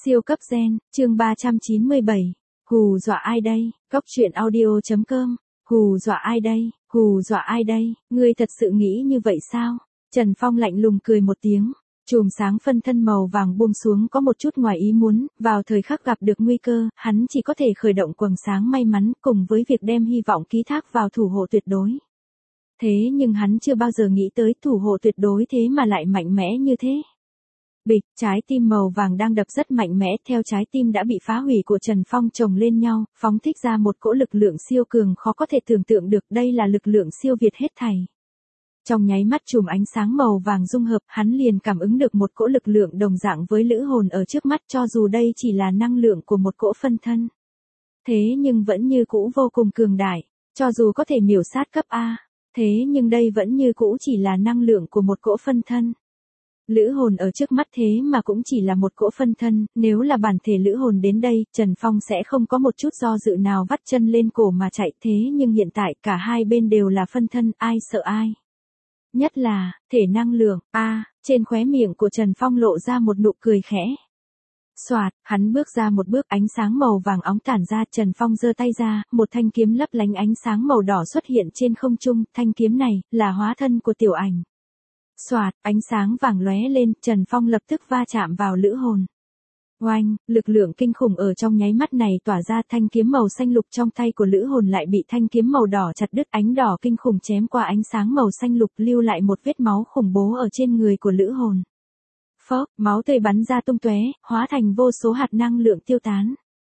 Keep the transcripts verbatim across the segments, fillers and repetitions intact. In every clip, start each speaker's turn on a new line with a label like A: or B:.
A: Siêu cấp gen, chương ba trăm chín mươi bảy. Hù dọa ai đây? Cóc truyện audio chấm com. Hù dọa ai đây? Hù dọa ai đây? Ngươi thật sự nghĩ như vậy sao? Trần Phong lạnh lùng cười một tiếng. Chùm sáng phân thân màu vàng buông xuống có một chút ngoài ý muốn, vào thời khắc gặp được nguy cơ, hắn chỉ có thể khởi động quầng sáng may mắn cùng với việc đem hy vọng ký thác vào thủ hộ tuyệt đối. Thế nhưng hắn chưa bao giờ nghĩ tới thủ hộ tuyệt đối thế mà lại mạnh mẽ như thế. Bịch, trái tim màu vàng đang đập rất mạnh mẽ theo trái tim đã bị phá hủy của Trần Phong chồng lên nhau, phóng thích ra một cỗ lực lượng siêu cường khó có thể tưởng tượng được, đây là lực lượng siêu việt hết thảy. Trong nháy mắt chùm ánh sáng màu vàng dung hợp, hắn liền cảm ứng được một cỗ lực lượng đồng dạng với lữ hồn ở trước mắt, cho dù đây chỉ là năng lượng của một cỗ phân thân. Thế nhưng vẫn như cũ vô cùng cường đại, cho dù có thể miểu sát cấp A, thế nhưng đây vẫn như cũ chỉ là năng lượng của một cỗ phân thân. Lữ hồn ở trước mắt thế mà cũng chỉ là một cỗ phân thân, nếu là bản thể lữ hồn đến đây, Trần Phong sẽ không có một chút do dự nào vắt chân lên cổ mà chạy, thế nhưng hiện tại cả hai bên đều là phân thân, ai sợ ai. Nhất là, thể năng lượng, a à, trên khóe miệng của Trần Phong lộ ra một nụ cười khẽ. Soạt, hắn bước ra một bước, ánh sáng màu vàng óng tản ra, Trần Phong giơ tay ra, một thanh kiếm lấp lánh ánh sáng màu đỏ xuất hiện trên không trung, thanh kiếm này, là hóa thân của tiểu ảnh. Soạt, ánh sáng vàng lóe lên, Trần Phong lập tức va chạm vào lữ hồn. Oanh, lực lượng kinh khủng ở trong nháy mắt này tỏa ra, thanh kiếm màu xanh lục trong tay của lữ hồn lại bị thanh kiếm màu đỏ chặt đứt, ánh đỏ kinh khủng chém qua ánh sáng màu xanh lục, lưu lại một vết máu khủng bố ở trên người của lữ hồn. Phốc, máu tươi bắn ra tung tóe, hóa thành vô số hạt năng lượng tiêu tán.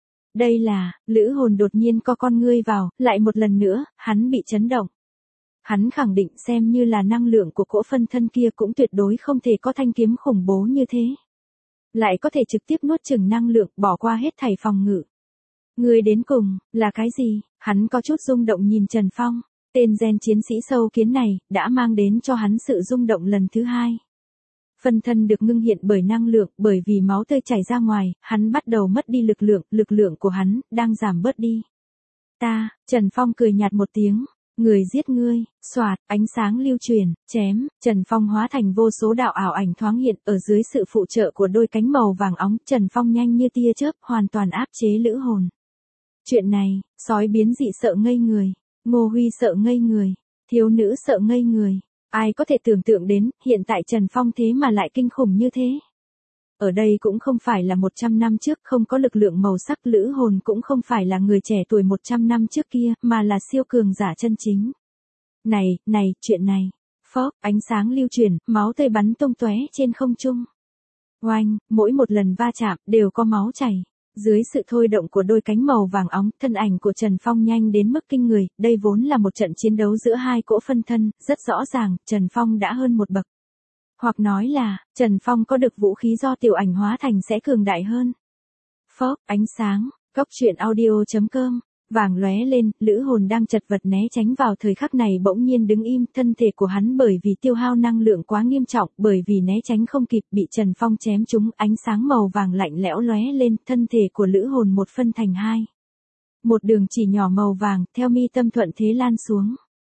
A: Đây là, lữ hồn đột nhiên co con ngươi vào, lại một lần nữa, hắn bị chấn động. Hắn khẳng định xem như là năng lượng của cỗ phân thân kia cũng tuyệt đối không thể có thanh kiếm khủng bố như thế. Lại có thể trực tiếp nuốt chửng năng lượng, bỏ qua hết thảy phòng ngự. Người đến cùng, là cái gì? Hắn có chút rung động nhìn Trần Phong. Tên gen chiến sĩ sâu kiến này, đã mang đến cho hắn sự rung động lần thứ hai. Phân thân được ngưng hiện bởi năng lượng, bởi vì máu tươi chảy ra ngoài, hắn bắt đầu mất đi lực lượng, lực lượng của hắn, đang giảm bớt đi. Ta, Trần Phong cười nhạt một tiếng. Người giết ngươi, soạt, ánh sáng lưu truyền, chém, Trần Phong hóa thành vô số đạo ảo ảnh thoáng hiện, ở dưới sự phụ trợ của đôi cánh màu vàng óng, Trần Phong nhanh như tia chớp, hoàn toàn áp chế lữ hồn. Chuyện này, sói biến dị sợ ngây người, Ngô Huy sợ ngây người, thiếu nữ sợ ngây người, ai có thể tưởng tượng đến, hiện tại Trần Phong thế mà lại kinh khủng như thế. Ở đây cũng không phải là một trăm năm trước, không có lực lượng màu sắc, lữ hồn cũng không phải là người trẻ tuổi một trăm năm trước kia, mà là siêu cường giả chân chính. Này, này, chuyện này. Phốc, ánh sáng lưu truyền, máu tươi bắn tung tóe trên không trung. Oanh, mỗi một lần va chạm, đều có máu chảy. Dưới sự thôi động của đôi cánh màu vàng óng, thân ảnh của Trần Phong nhanh đến mức kinh người, đây vốn là một trận chiến đấu giữa hai cỗ phân thân, rất rõ ràng, Trần Phong đã hơn một bậc. Hoặc nói là, Trần Phong có được vũ khí do tiểu ảnh hóa thành sẽ cường đại hơn. Phốc, ánh sáng, cóc truyện audio chấm com, vàng lóe lên, lữ hồn đang chật vật né tránh vào thời khắc này bỗng nhiên đứng im, thân thể của hắn bởi vì tiêu hao năng lượng quá nghiêm trọng, bởi vì né tránh không kịp bị Trần Phong chém trúng, ánh sáng màu vàng lạnh lẽo lóe lên, thân thể của lữ hồn một phân thành hai. Một đường chỉ nhỏ màu vàng, theo mi tâm thuận thế lan xuống.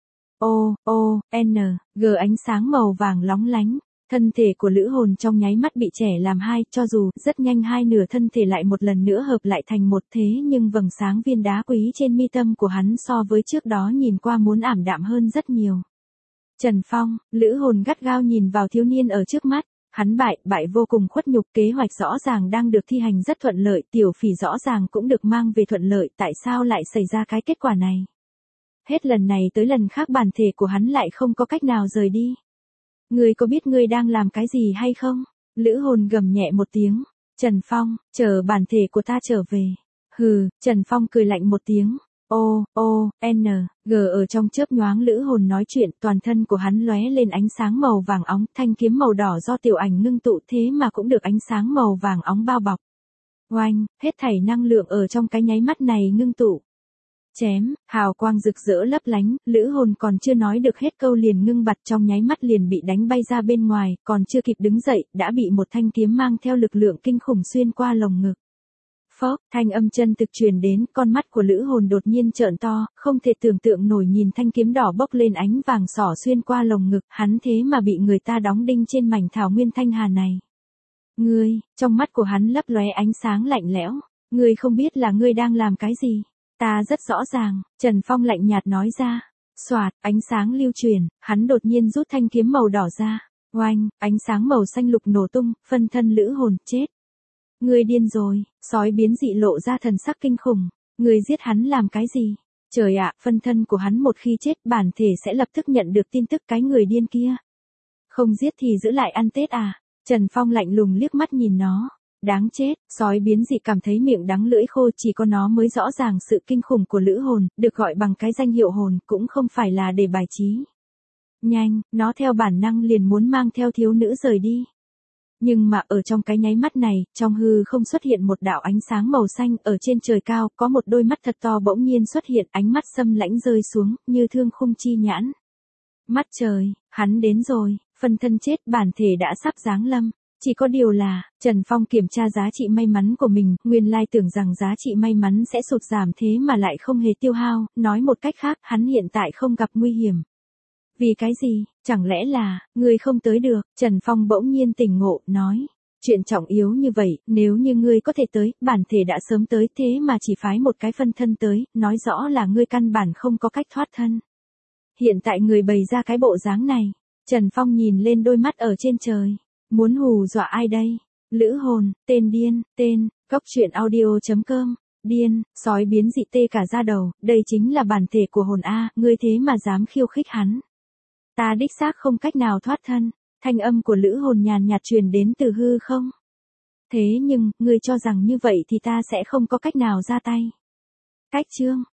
A: O, O, N, G ánh sáng màu vàng lóng lánh. Thân thể của lữ hồn trong nháy mắt bị trẻ làm hai, cho dù rất nhanh hai nửa thân thể lại một lần nữa hợp lại thành một, thế nhưng vầng sáng viên đá quý trên mi tâm của hắn so với trước đó nhìn qua muốn ảm đạm hơn rất nhiều. Trần Phong, lữ hồn gắt gao nhìn vào thiếu niên ở trước mắt, hắn bại, bại vô cùng khuất nhục, kế hoạch rõ ràng đang được thi hành rất thuận lợi, tiểu phỉ rõ ràng cũng được mang về thuận lợi, tại sao lại xảy ra cái kết quả này? Hết lần này tới lần khác bản thể của hắn lại không có cách nào rời đi. Ngươi có biết ngươi đang làm cái gì hay không? Lữ hồn gầm nhẹ một tiếng. Trần Phong, chờ bản thể của ta trở về. Hừ, Trần Phong cười lạnh một tiếng. O, O, N, G ở trong chớp nhoáng lữ hồn nói chuyện, toàn thân của hắn lóe lên ánh sáng màu vàng óng, thanh kiếm màu đỏ do tiểu ảnh ngưng tụ thế mà cũng được ánh sáng màu vàng óng bao bọc. Oanh, hết thảy năng lượng ở trong cái nháy mắt này ngưng tụ. Chém, hào quang rực rỡ lấp lánh, lữ hồn còn chưa nói được hết câu liền ngưng bặt, trong nháy mắt liền bị đánh bay ra bên ngoài, còn chưa kịp đứng dậy, đã bị một thanh kiếm mang theo lực lượng kinh khủng xuyên qua lồng ngực. Phốc, thanh âm chân thực truyền đến, con mắt của lữ hồn đột nhiên trợn to, không thể tưởng tượng nổi nhìn thanh kiếm đỏ bốc lên ánh vàng sỏ xuyên qua lồng ngực, hắn thế mà bị người ta đóng đinh trên mảnh thảo nguyên thanh hà này. Ngươi, trong mắt của hắn lấp lóe ánh sáng lạnh lẽo. Ngươi không biết là ngươi đang làm cái gì. Ta rất rõ ràng, Trần Phong lạnh nhạt nói ra. Xoạt, ánh sáng lưu truyền, hắn đột nhiên rút thanh kiếm màu đỏ ra. Oanh, ánh sáng màu xanh lục nổ tung, phân thân lữ hồn, chết. Ngươi điên rồi, sói biến dị lộ ra thần sắc kinh khủng. Ngươi giết hắn làm cái gì? Trời ạ, phân thân của hắn một khi chết bản thể sẽ lập tức nhận được tin tức cái người điên kia. Không giết thì giữ lại ăn Tết à? Trần Phong lạnh lùng liếc mắt nhìn nó. Đáng chết, sói biến dị cảm thấy miệng đắng lưỡi khô, chỉ có nó mới rõ ràng sự kinh khủng của lữ hồn, được gọi bằng cái danh hiệu hồn cũng không phải là để bài trí. Nhanh, nó theo bản năng liền muốn mang theo thiếu nữ rời đi. Nhưng mà ở trong cái nháy mắt này, trong hư không xuất hiện một đạo ánh sáng màu xanh, ở trên trời cao, có một đôi mắt thật to bỗng nhiên xuất hiện, ánh mắt xâm lãnh rơi xuống, như thương khung chi nhãn. Mắt trời, hắn đến rồi, phân thân chết, bản thể đã sắp giáng lâm. Chỉ có điều là, Trần Phong kiểm tra giá trị may mắn của mình, nguyên lai tưởng rằng giá trị may mắn sẽ sụt giảm thế mà lại không hề tiêu hao, nói một cách khác, hắn hiện tại không gặp nguy hiểm. Vì cái gì, chẳng lẽ là, ngươi không tới được, Trần Phong bỗng nhiên tỉnh ngộ, nói. Chuyện trọng yếu như vậy, nếu như ngươi có thể tới, bản thể đã sớm tới, thế mà chỉ phái một cái phân thân tới, nói rõ là ngươi căn bản không có cách thoát thân. Hiện tại người bày ra cái bộ dáng này, Trần Phong nhìn lên đôi mắt ở trên trời. Muốn hù dọa ai đây? Lữ hồn, tên điên, tên, cốc truyện audio chấm com, điên, sói biến dị tê cả da đầu, đây chính là bản thể của hồn A, ngươi thế mà dám khiêu khích hắn. Ta đích xác không cách nào thoát thân, thanh âm của lữ hồn nhàn nhạt truyền đến từ hư không. Thế nhưng, ngươi cho rằng như vậy thì ta sẽ không có cách nào ra tay. Cách chương.